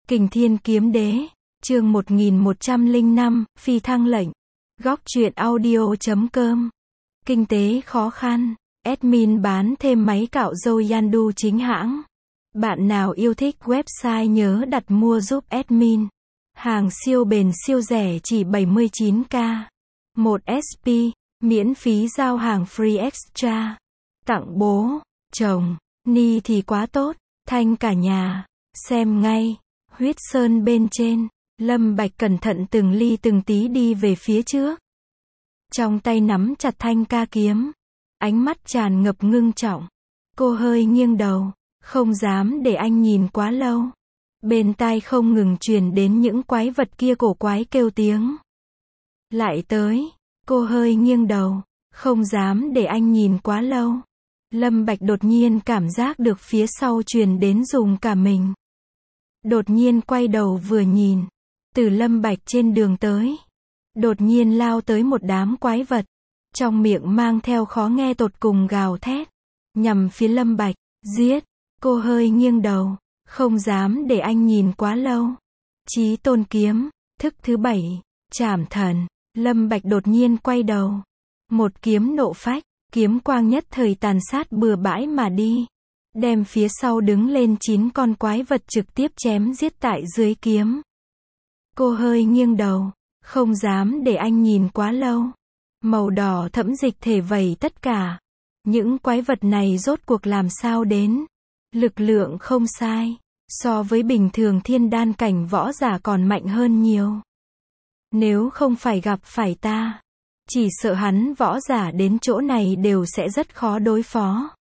Kình Thiên Kiếm Đế, chương 1105, phi thăng lệnh. Góc truyện audio.com. Kinh tế khó khăn. Admin bán thêm máy cạo râu Yandu chính hãng. Bạn nào yêu thích website nhớ đặt mua giúp admin. Hàng siêu bền siêu rẻ chỉ 79k. 1 SP, miễn phí giao hàng free extra. Tặng bố, chồng, ni thì quá tốt, thanh cả nhà. Xem ngay. Huyết sơn bên trên, Lâm Bạch cẩn thận từng ly từng tí đi về phía trước. Trong tay nắm chặt thanh ca kiếm, ánh mắt tràn ngập ngưng trọng. Cô hơi nghiêng đầu, không dám để anh nhìn quá lâu. Bên tai không ngừng truyền đến những quái vật kia cổ quái kêu tiếng. Lại tới, cô hơi nghiêng đầu, không dám để anh nhìn quá lâu. Lâm Bạch đột nhiên cảm giác được phía sau truyền đến rùng cả mình. Đột nhiên quay đầu vừa nhìn, từ Lâm Bạch trên đường tới, đột nhiên lao tới một đám quái vật, trong miệng mang theo khó nghe tột cùng gào thét, nhằm phía Lâm Bạch, giết. Cô hơi nghiêng đầu, không dám để anh nhìn quá lâu. Chí tôn kiếm, thức thứ 7, trảm thần. Lâm Bạch đột nhiên quay đầu, một kiếm nộ phách, kiếm quang nhất thời tàn sát bừa bãi mà đi. Đem phía sau đứng lên 9 con quái vật trực tiếp chém giết tại dưới kiếm. Cô hơi nghiêng đầu, không dám để anh nhìn quá lâu. Màu đỏ thẫm dịch thể vẩy tất cả. Những quái vật này rốt cuộc làm sao đến? Lực lượng không sai, so với bình thường thiên đan cảnh võ giả còn mạnh hơn nhiều. Nếu không phải gặp phải ta, chỉ sợ hắn võ giả đến chỗ này đều sẽ rất khó đối phó.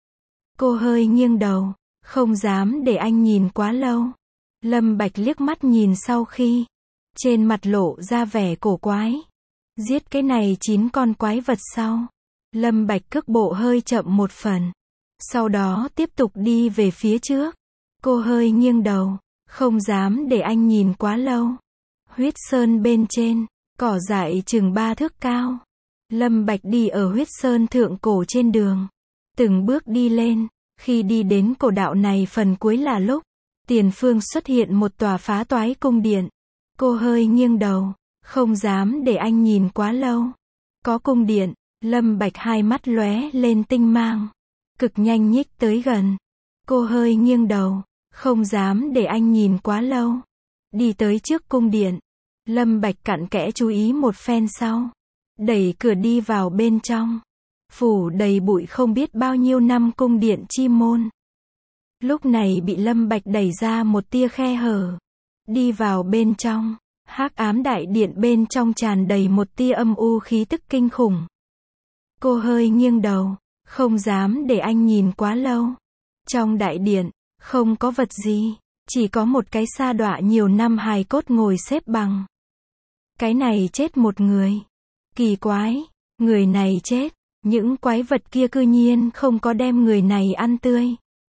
Cô hơi nghiêng đầu, không dám để anh nhìn quá lâu. Lâm Bạch liếc mắt nhìn sau khi, trên mặt lộ ra vẻ cổ quái. Giết cái này 9 con quái vật sau, Lâm Bạch cước bộ hơi chậm một phần. Sau đó tiếp tục đi về phía trước. Cô hơi nghiêng đầu, không dám để anh nhìn quá lâu. Huyết sơn bên trên, cỏ dại chừng 3 thước cao. Lâm Bạch đi ở huyết sơn thượng cổ trên đường. Từng bước đi lên, khi đi đến cổ đạo này phần cuối là lúc, tiền phương xuất hiện một tòa phá toái cung điện. Cô hơi nghiêng đầu, không dám để anh nhìn quá lâu. Có cung điện, Lâm Bạch hai mắt lóe lên tinh mang, cực nhanh nhích tới gần. Cô hơi nghiêng đầu, không dám để anh nhìn quá lâu. Đi tới trước cung điện, Lâm Bạch cặn kẽ chú ý một phen sau, đẩy cửa đi vào bên trong. Phủ đầy bụi không biết bao nhiêu năm cung điện chi môn. Lúc này bị Lâm Bạch đẩy ra một tia khe hở. Đi vào bên trong, hắc ám đại điện bên trong tràn đầy một tia âm u khí tức kinh khủng. Cô hơi nghiêng đầu, không dám để anh nhìn quá lâu. Trong đại điện, không có vật gì, chỉ có một cái sa đọa nhiều năm hài cốt ngồi xếp bằng. Cái này chết một người. Kỳ quái, người này chết. Những quái vật kia cư nhiên không có đem người này ăn tươi.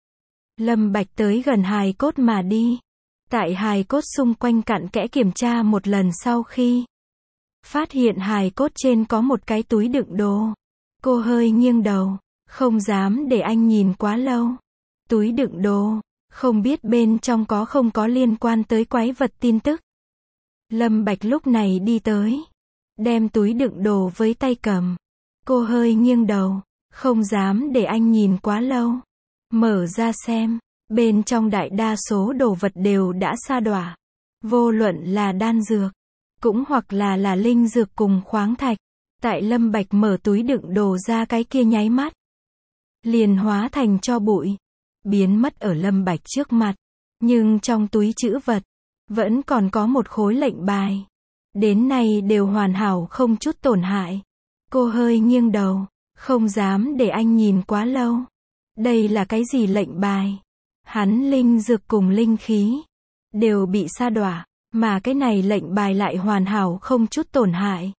Lâm Bạch tới gần hài cốt mà đi. Tại hài cốt xung quanh cặn kẽ kiểm tra một lần sau khi phát hiện hài cốt trên có một cái túi đựng đồ. Cô hơi nghiêng đầu, không dám để anh nhìn quá lâu. Túi đựng đồ, không biết bên trong có không có liên quan tới quái vật tin tức. Lâm Bạch lúc này đi tới, đem túi đựng đồ với tay cầm. Cô hơi nghiêng đầu, không dám để anh nhìn quá lâu. Mở ra xem, bên trong đại đa số đồ vật đều đã sa đọa. Vô luận là đan dược, cũng hoặc là linh dược cùng khoáng thạch. Tại Lâm Bạch mở túi đựng đồ ra cái kia nháy mắt, liền hóa thành tro bụi, biến mất ở Lâm Bạch trước mặt. Nhưng trong túi trữ vật, vẫn còn có một khối lệnh bài. Đến nay đều hoàn hảo không chút tổn hại. Cô hơi nghiêng đầu, không dám để anh nhìn quá lâu. Đây là cái gì lệnh bài? Hắn linh dược cùng linh khí đều bị sa đọa, mà cái này lệnh bài lại hoàn hảo không chút tổn hại.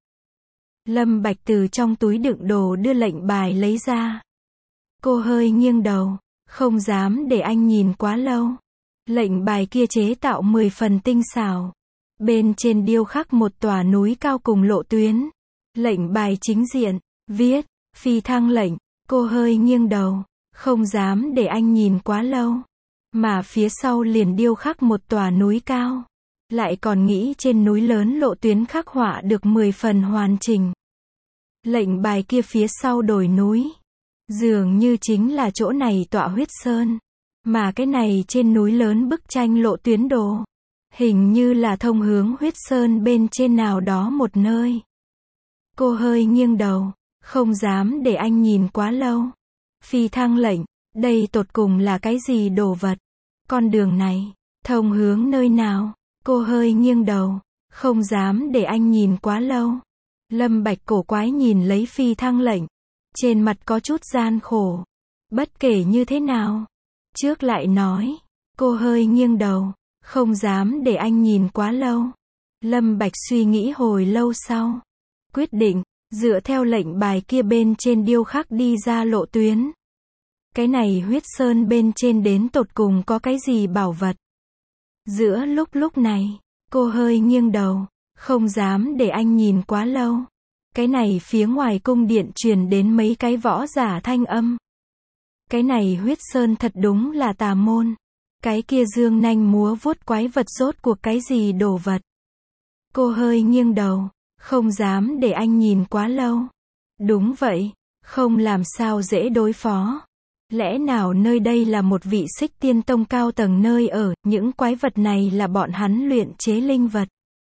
Lâm Bạch từ trong túi đựng đồ đưa lệnh bài lấy ra. Cô hơi nghiêng đầu, không dám để anh nhìn quá lâu. Lệnh bài kia chế tạo 10 phần tinh xảo. Bên trên điêu khắc một tòa núi cao cùng lộ tuyến. Lệnh bài chính diện, viết, phi thăng lệnh. Cô hơi nghiêng đầu, không dám để anh nhìn quá lâu. Mà phía sau liền điêu khắc một tòa núi cao. Lại còn nghĩ trên núi lớn lộ tuyến khắc họa được 10 phần hoàn chỉnh. Lệnh bài kia phía sau đồi núi. Dường như chính là chỗ này tọa huyết sơn. Mà cái này trên núi lớn bức tranh lộ tuyến đồ. Hình như là thông hướng huyết sơn bên trên nào đó một nơi. Cô hơi nghiêng đầu, không dám để anh nhìn quá lâu. Phi thăng lệnh, đây tột cùng là cái gì đồ vật? Con đường này, thông hướng nơi nào? Cô hơi nghiêng đầu, không dám để anh nhìn quá lâu. Lâm Bạch cổ quái nhìn lấy phi thăng lệnh. Trên mặt có chút gian khổ. Bất kể như thế nào. Trước lại nói. Cô hơi nghiêng đầu, không dám để anh nhìn quá lâu. Lâm Bạch suy nghĩ hồi lâu sau. Quyết định, dựa theo lệnh bài kia bên trên điêu khắc đi ra lộ tuyến. Cái này huyết sơn bên trên đến tột cùng có cái gì bảo vật. Giữa lúc này, cô hơi nghiêng đầu, không dám để anh nhìn quá lâu. Cái này phía ngoài cung điện truyền đến mấy cái võ giả thanh âm. Cái này huyết sơn thật đúng là tà môn. Cái kia dương nanh múa vuốt quái vật rốt cuộc cái gì đồ vật. Cô hơi nghiêng đầu, không dám để anh nhìn quá lâu. Đúng vậy, không làm sao dễ đối phó. Lẽ nào nơi đây là một vị Xích Tiên Tông cao tầng nơi ở, những quái vật này là bọn hắn luyện chế linh vật.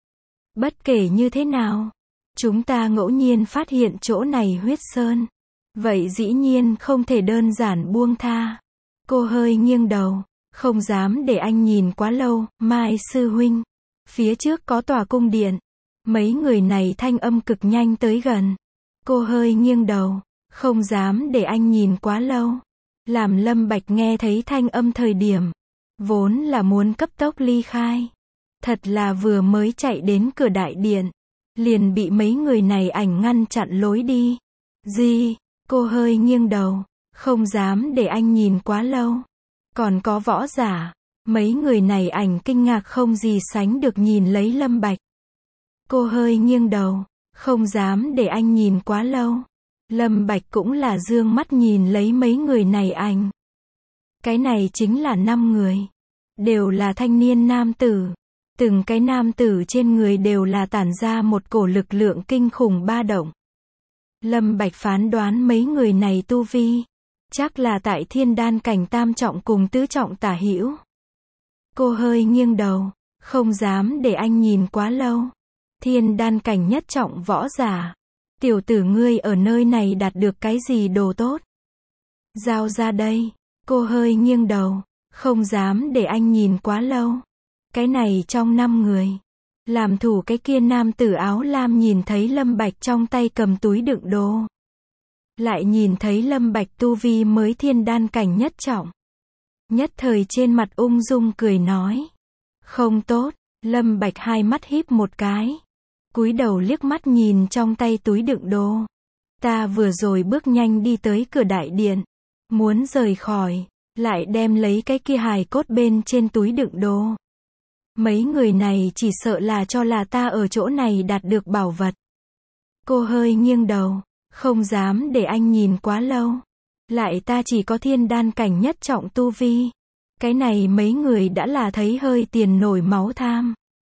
Bất kể như thế nào, chúng ta ngẫu nhiên phát hiện chỗ này huyết sơn. Vậy dĩ nhiên không thể đơn giản buông tha. Cô hơi nghiêng đầu, không dám để anh nhìn quá lâu. Mai sư huynh, phía trước có tòa cung điện. Mấy người này thanh âm cực nhanh tới gần. Cô hơi nghiêng đầu, không dám để anh nhìn quá lâu. Làm Lâm Bạch nghe thấy thanh âm thời điểm, vốn là muốn cấp tốc ly khai. Thật là vừa mới chạy đến cửa đại điện, liền bị mấy người này ảnh ngăn chặn lối đi. Gì? Cô hơi nghiêng đầu, không dám để anh nhìn quá lâu. Còn có võ giả, mấy người này ảnh kinh ngạc không gì sánh được nhìn lấy Lâm Bạch. Cô hơi nghiêng đầu, không dám để anh nhìn quá lâu. Lâm Bạch cũng là dương mắt nhìn lấy mấy người này ảnh. Cái này chính là 5 người. Đều là thanh niên nam tử. Từng cái nam tử trên người đều là tản ra một cổ lực lượng kinh khủng ba động. Lâm Bạch phán đoán mấy người này tu vi. Chắc là tại thiên đan cảnh tam trọng cùng tứ trọng tả hữu. Cô hơi nghiêng đầu, không dám để anh nhìn quá lâu. Thiên đan cảnh nhất trọng võ giả. Tiểu tử ngươi ở nơi này đạt được cái gì đồ tốt? Giao ra đây. Cô hơi nghiêng đầu, không dám để anh nhìn quá lâu. Cái này trong 5 người. Làm thủ cái kia nam tử áo lam nhìn thấy Lâm Bạch trong tay cầm túi đựng đồ. Lại nhìn thấy Lâm Bạch tu vi mới thiên đan cảnh nhất trọng. Nhất thời trên mặt ung dung cười nói. Không tốt, Lâm Bạch hai mắt híp một cái. Cúi đầu liếc mắt nhìn trong tay túi đựng đồ. Ta vừa rồi bước nhanh đi tới cửa đại điện. Muốn rời khỏi, lại đem lấy cái kia hài cốt bên trên túi đựng đồ. Mấy người này chỉ sợ là cho là ta ở chỗ này đạt được bảo vật. Cô hơi nghiêng đầu, không dám để anh nhìn quá lâu. Lại ta chỉ có thiên đan cảnh nhất trọng tu vi. Cái này mấy người đã là thấy hơi tiền nổi máu tham.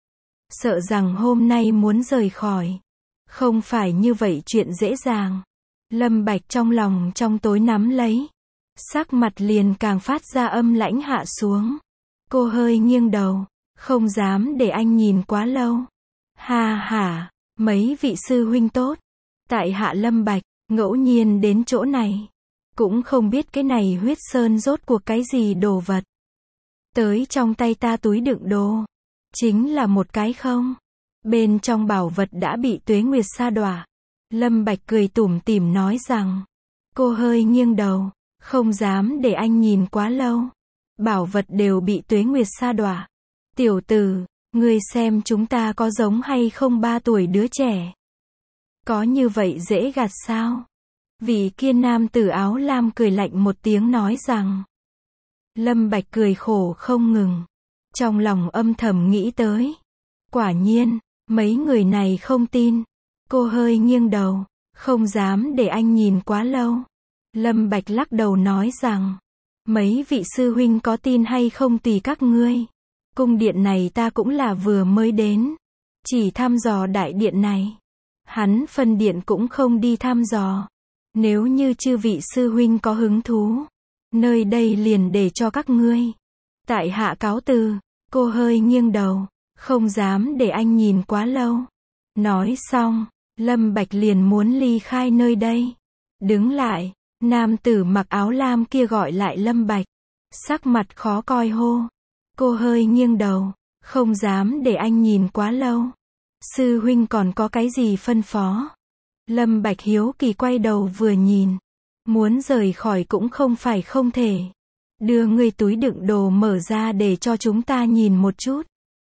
Sợ rằng hôm nay muốn rời khỏi. Không phải như vậy chuyện dễ dàng. Lâm Bạch trong lòng trong tối nắm lấy. Sắc mặt liền càng phát ra âm lãnh hạ xuống. Cô hơi nghiêng đầu, không dám để anh nhìn quá lâu. Ha ha, mấy vị sư huynh tốt. Tại hạ Lâm Bạch, ngẫu nhiên đến chỗ này. Cũng không biết cái này huyết sơn rốt cuộc cái gì đồ vật. Tới trong tay ta túi đựng đồ. Chính là một cái không. Bên trong bảo vật đã bị Tuế Nguyệt sa đọa. Lâm Bạch cười tủm tỉm nói rằng. Cô hơi nghiêng đầu, không dám để anh nhìn quá lâu. Bảo vật đều bị Tuế Nguyệt sa đọa. Tiểu tử, ngươi xem chúng ta có giống hay không 3 tuổi đứa trẻ. Có như vậy dễ gạt sao? Vị kia nam tử áo lam cười lạnh một tiếng nói rằng. Lâm Bạch cười khổ không ngừng. Trong lòng âm thầm nghĩ tới. Quả nhiên, mấy người này không tin. Cô hơi nghiêng đầu, không dám để anh nhìn quá lâu. Lâm Bạch lắc đầu nói rằng. Mấy vị sư huynh có tin hay không tùy các ngươi. Cung điện này ta cũng là vừa mới đến. Chỉ thăm dò đại điện này. Hắn phân điện cũng không đi thăm dò. Nếu như chư vị sư huynh có hứng thú, nơi đây liền để cho các ngươi. Tại hạ cáo từ. Cô hơi nghiêng đầu, không dám để anh nhìn quá lâu. Nói xong, Lâm Bạch liền muốn ly khai nơi đây. Đứng lại, nam tử mặc áo lam kia gọi lại Lâm Bạch. Sắc mặt khó coi hô. Cô hơi nghiêng đầu, không dám để anh nhìn quá lâu. Sư huynh còn có cái gì phân phó? Lâm Bạch hiếu kỳ quay đầu vừa nhìn. Muốn rời khỏi cũng không phải không thể. Đưa ngươi túi đựng đồ mở ra để cho chúng ta nhìn một chút.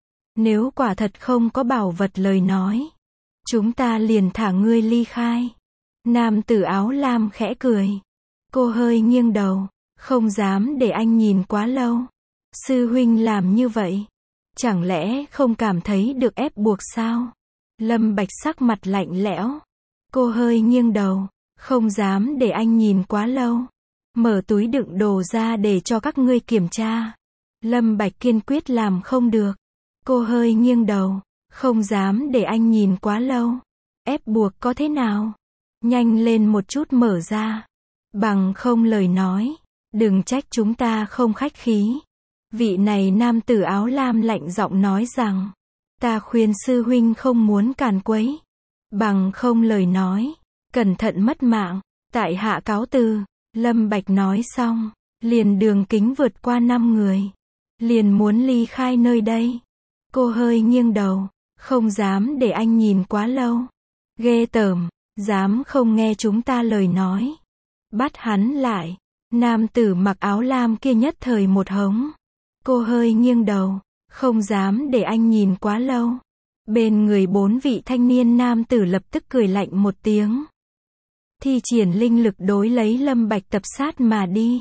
Nếu quả thật không có bảo vật lời nói, chúng ta liền thả ngươi ly khai. Nam tử áo lam khẽ cười. Cô hơi nghiêng đầu, không dám để anh nhìn quá lâu. Sư huynh làm như vậy, chẳng lẽ không cảm thấy được ép buộc sao? Lâm Bạch sắc mặt lạnh lẽo. Cô hơi nghiêng đầu, không dám để anh nhìn quá lâu. Mở túi đựng đồ ra để cho các ngươi kiểm tra. Lâm Bạch kiên quyết làm không được. Cô hơi nghiêng đầu, không dám để anh nhìn quá lâu. Ép buộc có thế nào? Nhanh lên một chút mở ra. Bằng không lời nói, đừng trách chúng ta không khách khí. Vị này nam tử áo lam lạnh giọng nói rằng, ta khuyên sư huynh không muốn càn quấy. Bằng không lời nói, cẩn thận mất mạng. Tại hạ cáo từ. Lâm Bạch nói xong, liền đường kính vượt qua 5 người. Liền muốn ly khai nơi đây. Cô hơi nghiêng đầu, không dám để anh nhìn quá lâu. Ghê tởm, dám không nghe chúng ta lời nói. Bắt hắn lại. Nam tử mặc áo lam kia nhất thời một hống. Cô hơi nghiêng đầu, không dám để anh nhìn quá lâu. Bên người 4 vị thanh niên nam tử lập tức cười lạnh một tiếng. Thi triển linh lực đối lấy Lâm Bạch tập sát mà đi.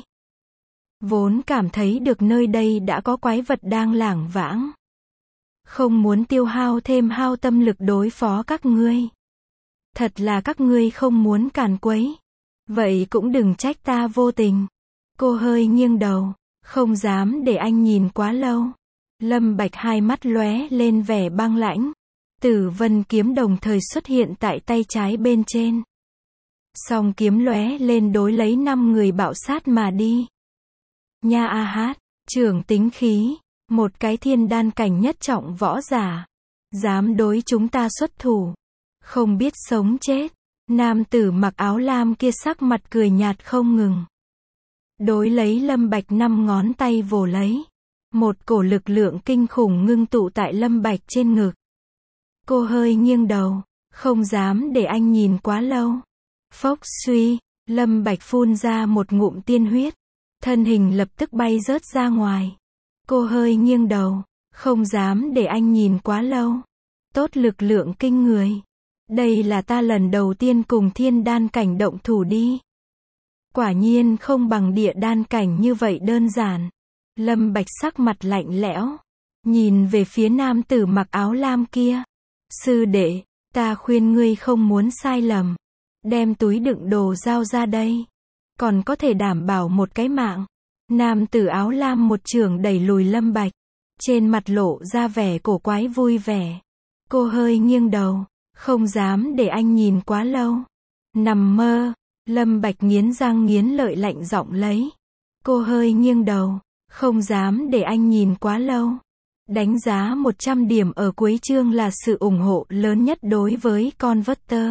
Vốn cảm thấy được nơi đây đã có quái vật đang lảng vãng. Không muốn tiêu hao thêm hao tâm lực đối phó các ngươi. Thật là các ngươi không muốn càn quấy. Vậy cũng đừng trách ta vô tình. Cô hơi nghiêng đầu, không dám để anh nhìn quá lâu. Lâm Bạch hai mắt lóe lên vẻ băng lãnh. Tử Vân kiếm đồng thời xuất hiện tại tay trái bên trên. Song kiếm lóe lên đối lấy 5 người bạo sát mà đi. Nha a hát, trưởng tính khí, một cái thiên đan cảnh nhất trọng võ giả, dám đối chúng ta xuất thủ, không biết sống chết. Nam tử mặc áo lam kia sắc mặt cười nhạt không ngừng. Đối lấy Lâm Bạch 5 ngón tay vồ lấy. Một cổ lực lượng kinh khủng ngưng tụ tại Lâm Bạch trên ngực. Cô hơi nghiêng đầu, không dám để anh nhìn quá lâu. Phốc suy, Lâm Bạch phun ra một ngụm tiên huyết. Thân hình lập tức bay rớt ra ngoài. Cô hơi nghiêng đầu, không dám để anh nhìn quá lâu. Tốt lực lượng kinh người. Đây là ta lần đầu tiên cùng thiên đan cảnh động thủ đi. Quả nhiên không bằng địa đan cảnh như vậy đơn giản. Lâm Bạch sắc mặt lạnh lẽo. Nhìn về phía nam tử mặc áo lam kia. Sư đệ, ta khuyên ngươi không muốn sai lầm. Đem túi đựng đồ giao ra đây. Còn có thể đảm bảo một cái mạng. Nam tử áo lam một chưởng đẩy lùi Lâm Bạch. Trên mặt lộ ra vẻ cổ quái vui vẻ. Cô hơi nghiêng đầu, không dám để anh nhìn quá lâu. Nằm mơ. Lâm Bạch nghiến răng nghiến lợi lạnh giọng lấy. Cô hơi nghiêng đầu, không dám để anh nhìn quá lâu. Đánh giá 100 điểm ở cuối chương là sự ủng hộ lớn nhất đối với Converter.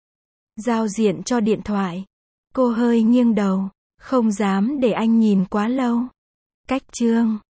Giao diện cho điện thoại. Cô hơi nghiêng đầu, không dám để anh nhìn quá lâu. Cách chương